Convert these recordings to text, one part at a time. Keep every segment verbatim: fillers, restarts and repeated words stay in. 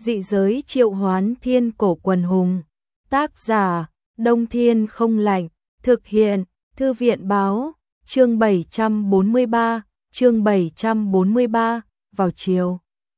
Dị giới triệu hoán thiên cổ quần hùng. Tác giả, Đông Thiên không lạnh. Thực hiện, Thư viện báo, chương bảy trăm bốn mươi ba, chương bảy trăm bốn mươi ba, vào chiều.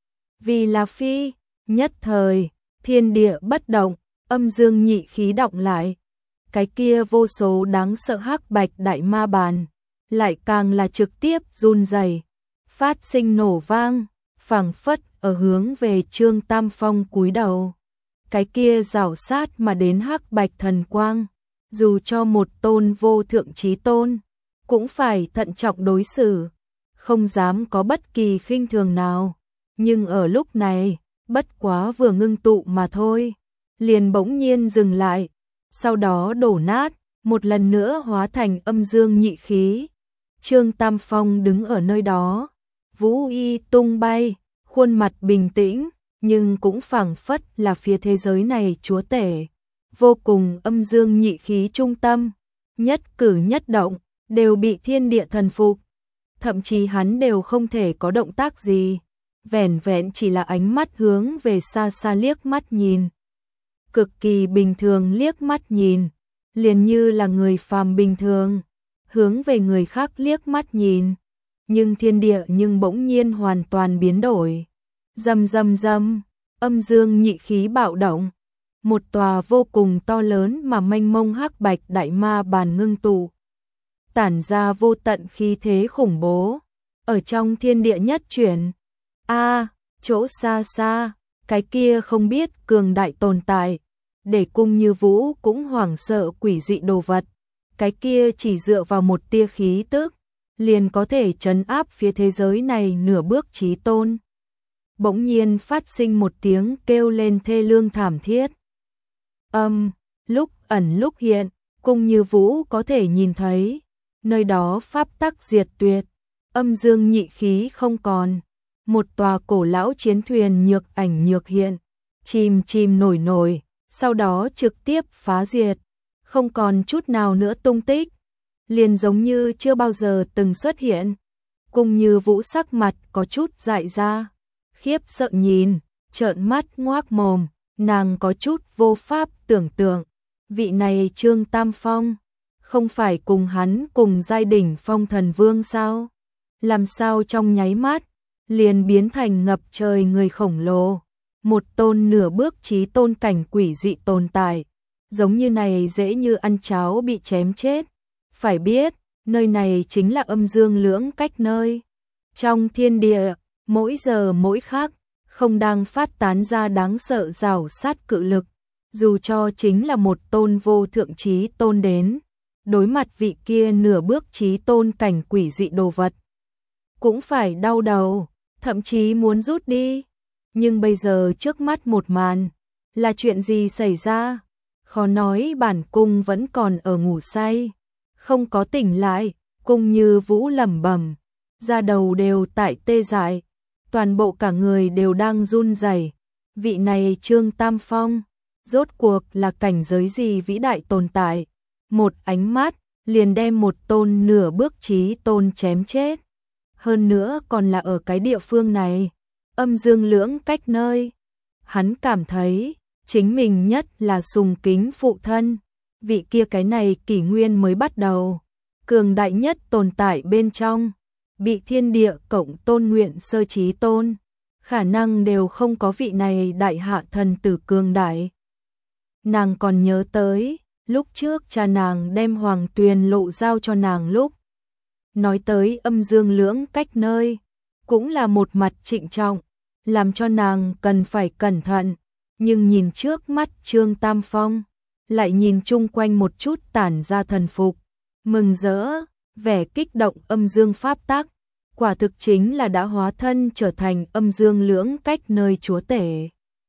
Vì là phi, nhất thời, thiên địa bất động, âm dương nhị khí động lại. Cái kia vô số đáng sợ hắc bạch đại ma bàn, lại càng là trực tiếp run rẩy, phát sinh nổ vang, phảng phất ở hướng về Trương Tam Phong cúi đầu. Cái kia rảo sát mà đến hắc bạch thần quang, dù cho một tôn vô thượng chí tôn, cũng phải thận trọng đối xử, không dám có bất kỳ khinh thường nào. Nhưng ở lúc này, bất quá vừa ngưng tụ mà thôi, liền bỗng nhiên dừng lại, sau đó đổ nát, một lần nữa hóa thành âm dương nhị khí. Trương Tam Phong đứng ở nơi đó, vũ y tung bay, khuôn mặt bình tĩnh, nhưng cũng phảng phất là phía thế giới này chúa tể, vô cùng âm dương nhị khí trung tâm, nhất cử nhất động đều bị thiên địa thần phục, thậm chí hắn đều không thể có động tác gì, vẻn vẹn chỉ là ánh mắt hướng về xa xa liếc mắt nhìn, cực kỳ bình thường liếc mắt nhìn, liền như là người phàm bình thường hướng về người khác liếc mắt nhìn, nhưng thiên địa nhưng bỗng nhiên hoàn toàn biến đổi. Rầm rầm rầm, âm dương nhị khí bạo động, một tòa vô cùng to lớn mà mênh mông hắc bạch đại ma bàn ngưng tụ, tản ra vô tận khí thế khủng bố, ở trong thiên địa nhất chuyển. A, chỗ xa xa, cái kia không biết cường đại tồn tại, để Cung Như Vũ cũng hoảng sợ quỷ dị đồ vật, cái kia chỉ dựa vào một tia khí tức, liền có thể trấn áp phía thế giới này nửa bước chí tôn. Bỗng nhiên phát sinh một tiếng kêu lên thê lương thảm thiết. Âm, lúc ẩn lúc hiện, Cung Như Vũ có thể nhìn thấy, nơi đó pháp tắc diệt tuyệt, âm dương nhị khí không còn, một tòa cổ lão chiến thuyền nhược ảnh nhược hiện, chìm chìm nổi nổi, sau đó trực tiếp phá diệt, không còn chút nào nữa tung tích, liền giống như chưa bao giờ từng xuất hiện. Cung Như Vũ sắc mặt có chút dại ra, khiếp sợ nhìn, trợn mắt ngoác mồm, nàng có chút vô pháp tưởng tượng, vị này Trương Tam Phong, không phải cùng hắn cùng giai đỉnh phong thần vương sao? Làm sao trong nháy mắt, liền biến thành ngập trời người khổng lồ, một tôn nửa bước chí tôn cảnh quỷ dị tồn tại, giống như này dễ như ăn cháo bị chém chết. Phải biết, nơi này chính là âm dương lưỡng cách nơi. Trong thiên địa, mỗi giờ mỗi khắc, không đang phát tán ra đáng sợ rào sát cự lực, dù cho chính là một tôn vô thượng chí tôn đến, đối mặt vị kia nửa bước chí tôn cảnh quỷ dị đồ vật, cũng phải đau đầu, thậm chí muốn rút đi. Nhưng bây giờ trước mắt một màn, là chuyện gì xảy ra? Khó nói bản cung vẫn còn ở ngủ say, không có tỉnh lại. Cung Như Vũ lẩm bẩm, da đầu đều tại tê dại, toàn bộ cả người đều đang run rẩy. Vị này Trương Tam Phong, rốt cuộc là cảnh giới gì vĩ đại tồn tại, một ánh mắt liền đem một tôn nửa bước chí tôn chém chết, hơn nữa còn là ở cái địa phương này, âm dương lưỡng cách nơi. Hắn cảm thấy chính mình nhất là sùng kính phụ thân, vị kia cái này kỷ nguyên mới bắt đầu, cường đại nhất tồn tại bên trong, bị thiên địa cộng tôn nguyện sơ chí tôn, khả năng đều không có vị này đại hạ thần tử cường đại. Nàng còn nhớ tới, lúc trước cha nàng đem Hoàng Tuyền Lộ giao cho nàng lúc, nói tới âm dương lưỡng cách nơi, cũng là một mặt trịnh trọng, làm cho nàng cần phải cẩn thận, nhưng nhìn trước mắt Trương Tam Phong, lại nhìn chung quanh một chút tản ra thần phục, mừng rỡ, vẻ kích động âm dương pháp tắc, quả thực chính là đã hóa thân trở thành âm dương lưỡng cách nơi chúa tể.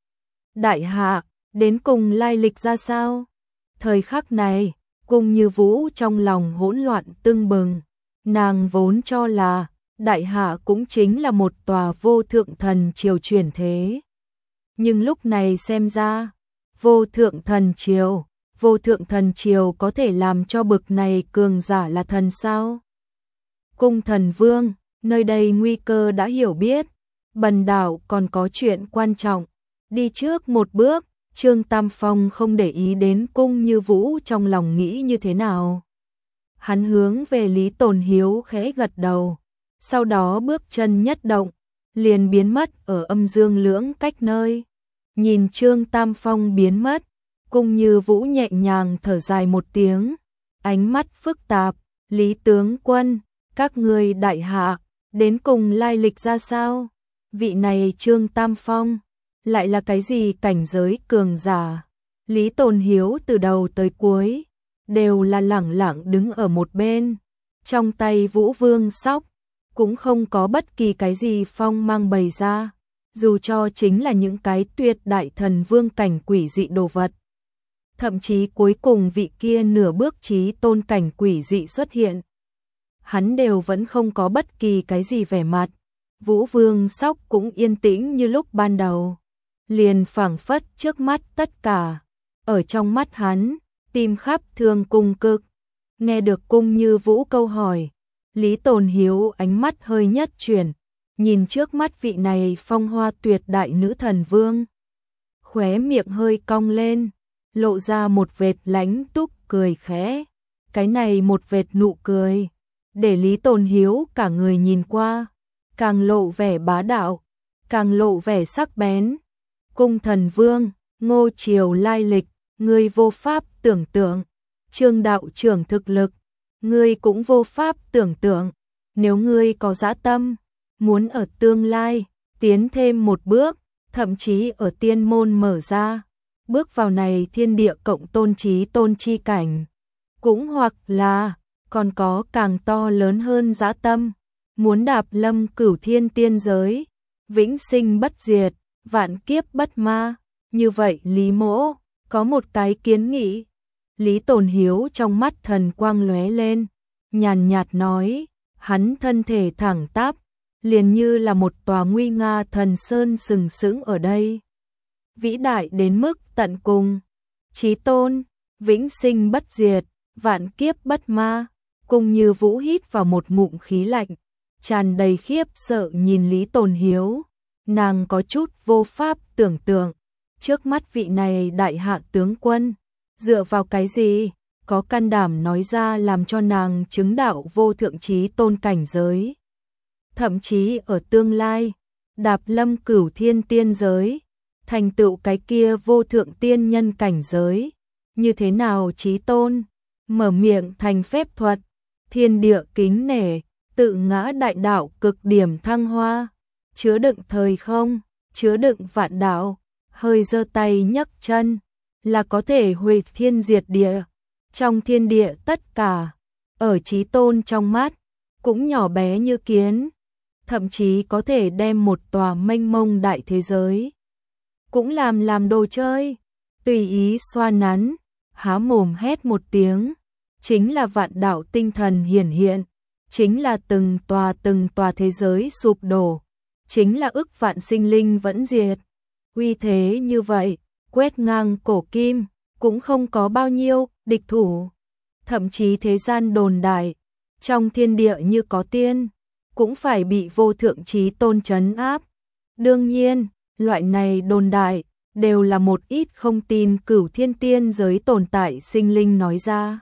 Đại hạ, đến cùng lai lịch ra sao? Thời khắc này, Cung Như Vũ trong lòng hỗn loạn tưng bừng, nàng vốn cho là đại hạ cũng chính là một tòa vô thượng thần triều chuyển thế. Nhưng lúc này xem ra, vô thượng thần triều, vô thượng thần triều có thể làm cho bực này cường giả là thần sao? Cung thần vương, nơi đây nguy cơ đã hiểu biết, bần đạo còn có chuyện quan trọng, đi trước một bước. Trương Tam Phong không để ý đến Cung Như Vũ trong lòng nghĩ như thế nào. Hắn hướng về Lý Tồn Hiếu khẽ gật đầu, sau đó bước chân nhất động, liền biến mất ở âm dương lưỡng cách nơi. Nhìn Trương Tam Phong biến mất, Cung Như Vũ nhẹ nhàng thở dài một tiếng, ánh mắt phức tạp, Lý tướng quân, các ngươi đại hạ, đến cùng lai lịch ra sao? Vị này Trương Tam Phong, lại là cái gì cảnh giới cường giả? Lý Tồn Hiếu từ đầu tới cuối, đều là lẳng lặng đứng ở một bên, trong tay Vũ Vương sóc, cũng không có bất kỳ cái gì phong mang bày ra, dù cho chính là những cái tuyệt đại thần vương cảnh quỷ dị đồ vật. Thậm chí cuối cùng vị kia nửa bước chí tôn cảnh quỷ dị xuất hiện, hắn đều vẫn không có bất kỳ cái gì vẻ mặt. Vũ Vương sóc cũng yên tĩnh như lúc ban đầu, liền phảng phất trước mắt tất cả, ở trong mắt hắn, tim khắp thương cung cực. Nghe được Cung Như Vũ câu hỏi, Lý Tồn Hiếu ánh mắt hơi nhất chuyển, nhìn trước mắt vị này phong hoa tuyệt đại nữ thần vương, khóe miệng hơi cong lên, lộ ra một vệt lãnh túc cười khẽ. Cái này một vệt nụ cười, để Lý Tồn Hiếu cả người nhìn qua, càng lộ vẻ bá đạo, càng lộ vẻ sắc bén. Cung thần vương, Ngô Triều lai lịch, ngươi vô pháp tưởng tượng. Trương đạo trưởng thực lực, ngươi cũng vô pháp tưởng tượng. Nếu ngươi có dã tâm, muốn ở tương lai tiến thêm một bước, thậm chí ở tiên môn mở ra, bước vào này thiên địa cộng tôn trí tôn chi cảnh, cũng hoặc là còn có càng to lớn hơn dã tâm, muốn đạp lâm cửu thiên tiên giới, vĩnh sinh bất diệt, vạn kiếp bất ma. Như vậy Lý Mỗ có một cái kiến nghị. Lý Tồn Hiếu trong mắt thần quang lóe lên, nhàn nhạt nói, hắn thân thể thẳng tắp, liền như là một tòa nguy nga thần sơn sừng sững ở đây. Vĩ đại đến mức tận cùng, chí tôn, vĩnh sinh bất diệt, vạn kiếp bất ma. Cung Như Vũ hít vào một ngụm khí lạnh, tràn đầy khiếp sợ nhìn Lý Tồn Hiếu, nàng có chút vô pháp tưởng tượng, trước mắt vị này đại hạ tướng quân, dựa vào cái gì, có can đảm nói ra làm cho nàng chứng đạo vô thượng chí tôn cảnh giới. Thậm chí ở tương lai, đạp lâm cửu thiên tiên giới, thành tựu cái kia vô thượng tiên nhân cảnh giới. Như thế nào chí tôn, mở miệng thành phép thuật, thiên địa kính nể, tự ngã đại đạo cực điểm thăng hoa, chứa đựng thời không, chứa đựng vạn đạo, hơi giơ tay nhấc chân, là có thể hủy thiên diệt địa. Trong thiên địa tất cả, ở chí tôn trong mắt, cũng nhỏ bé như kiến, thậm chí có thể đem một tòa mênh mông đại thế giới, cũng làm làm đồ chơi, tùy ý xoa nắn, há mồm hét một tiếng, chính là vạn đạo tinh thần hiển hiện, chính là từng tòa từng tòa thế giới sụp đổ, chính là ức vạn sinh linh vẫn diệt. Uy thế như vậy, quét ngang cổ kim, cũng không có bao nhiêu địch thủ. Thậm chí thế gian đồn đại, trong thiên địa như có tiên, cũng phải bị vô thượng chí tôn trấn áp. Đương nhiên, loại này đồn đại, đều là một ít không tin cửu thiên tiên giới tồn tại sinh linh nói ra.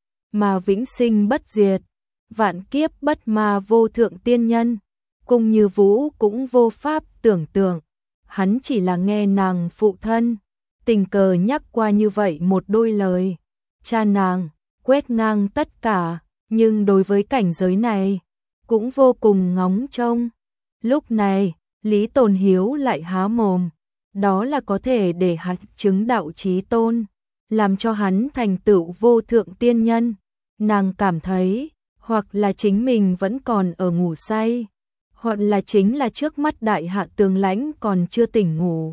Mà vĩnh sinh bất diệt, vạn kiếp bất ma vô thượng tiên nhân, Cung Như Vũ cũng vô pháp tưởng tượng. Hắn chỉ là nghe nàng phụ thân, tình cờ nhắc qua như vậy một đôi lời. Cha nàng, quét ngang tất cả, nhưng đối với cảnh giới này, cũng vô cùng ngóng trông. Lúc này, Lý Tồn Hiếu lại há mồm, đó là có thể để hắn chứng đạo chí tôn, làm cho hắn thành tựu vô thượng tiên nhân. Nàng cảm thấy, hoặc là chính mình vẫn còn ở ngủ say, hoặc là chính là trước mắt đại hạ tướng lãnh còn chưa tỉnh ngủ.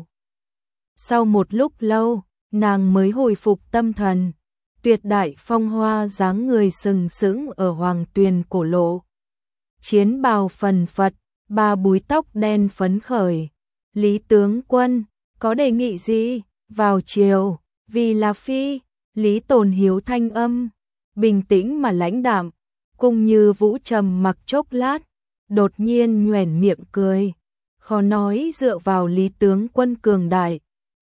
Sau một lúc lâu, nàng mới hồi phục tâm thần, tuyệt đại phong hoa dáng người sừng sững ở hoàng tuyền cổ lộ. Chiến bào phần phật, ba búi tóc đen phấn khởi. Lý tướng quân, có đề nghị gì? Vào chiều, vì là phi. Lý Tồn Hiếu thanh âm, bình tĩnh mà lãnh đạm. Cung Như Vũ trầm mặc chốc lát, đột nhiên nhoẻn miệng cười. Khó nói dựa vào Lý tướng quân cường đại,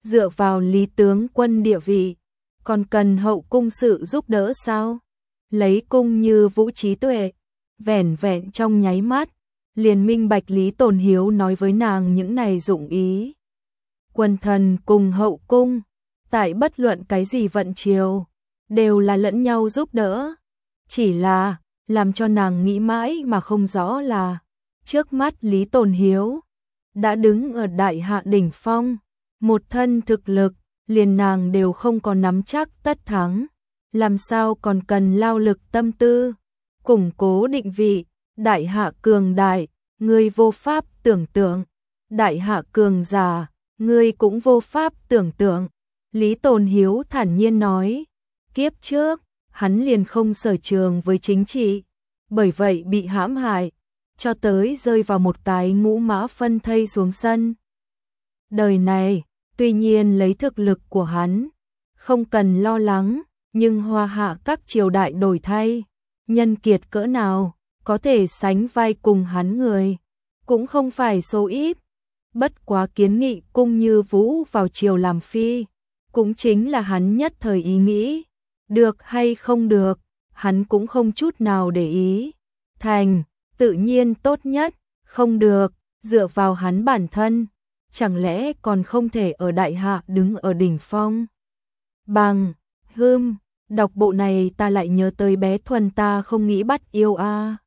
dựa vào Lý tướng quân địa vị, còn cần hậu cung sự giúp đỡ sao? Lấy cung như Vũ trí tuệ, vẻn vẹn trong nháy mắt, liền minh bạch Lý Tồn Hiếu nói với nàng những này dụng ý. Quần thần cùng hậu cung, tại bất luận cái gì vận chiều, đều là lẫn nhau giúp đỡ. Chỉ là, làm cho nàng nghĩ mãi mà không rõ là, trước mắt Lý Tồn Hiếu, đã đứng ở đại hạ đỉnh phong, một thân thực lực, liền nàng đều không có nắm chắc tất thắng, làm sao còn cần lao lực tâm tư, củng cố định vị, đại hạ cường đại, ngươi vô pháp tưởng tượng, đại hạ cường giả, ngươi cũng vô pháp tưởng tượng. Lý Tồn Hiếu thản nhiên nói, kiếp trước, hắn liền không sở trường với chính trị, bởi vậy bị hãm hại, cho tới rơi vào một cái ngũ mã phân thây xuống sân. Đời này, tuy nhiên lấy thực lực của hắn, không cần lo lắng, nhưng hoa hạ các triều đại đổi thay, nhân kiệt cỡ nào, có thể sánh vai cùng hắn người, cũng không phải số ít. Bất quá kiến nghị Cung Như Vũ vào triều làm phi, cũng chính là hắn nhất thời ý nghĩ, được hay không được, hắn cũng không chút nào để ý. Thành, tự nhiên tốt nhất, không được, dựa vào hắn bản thân, chẳng lẽ còn không thể ở đại hạ đứng ở đỉnh phong. Bằng, hưm, đọc bộ này ta lại nhớ tới bé Thuần ta không nghĩ bắt yêu a.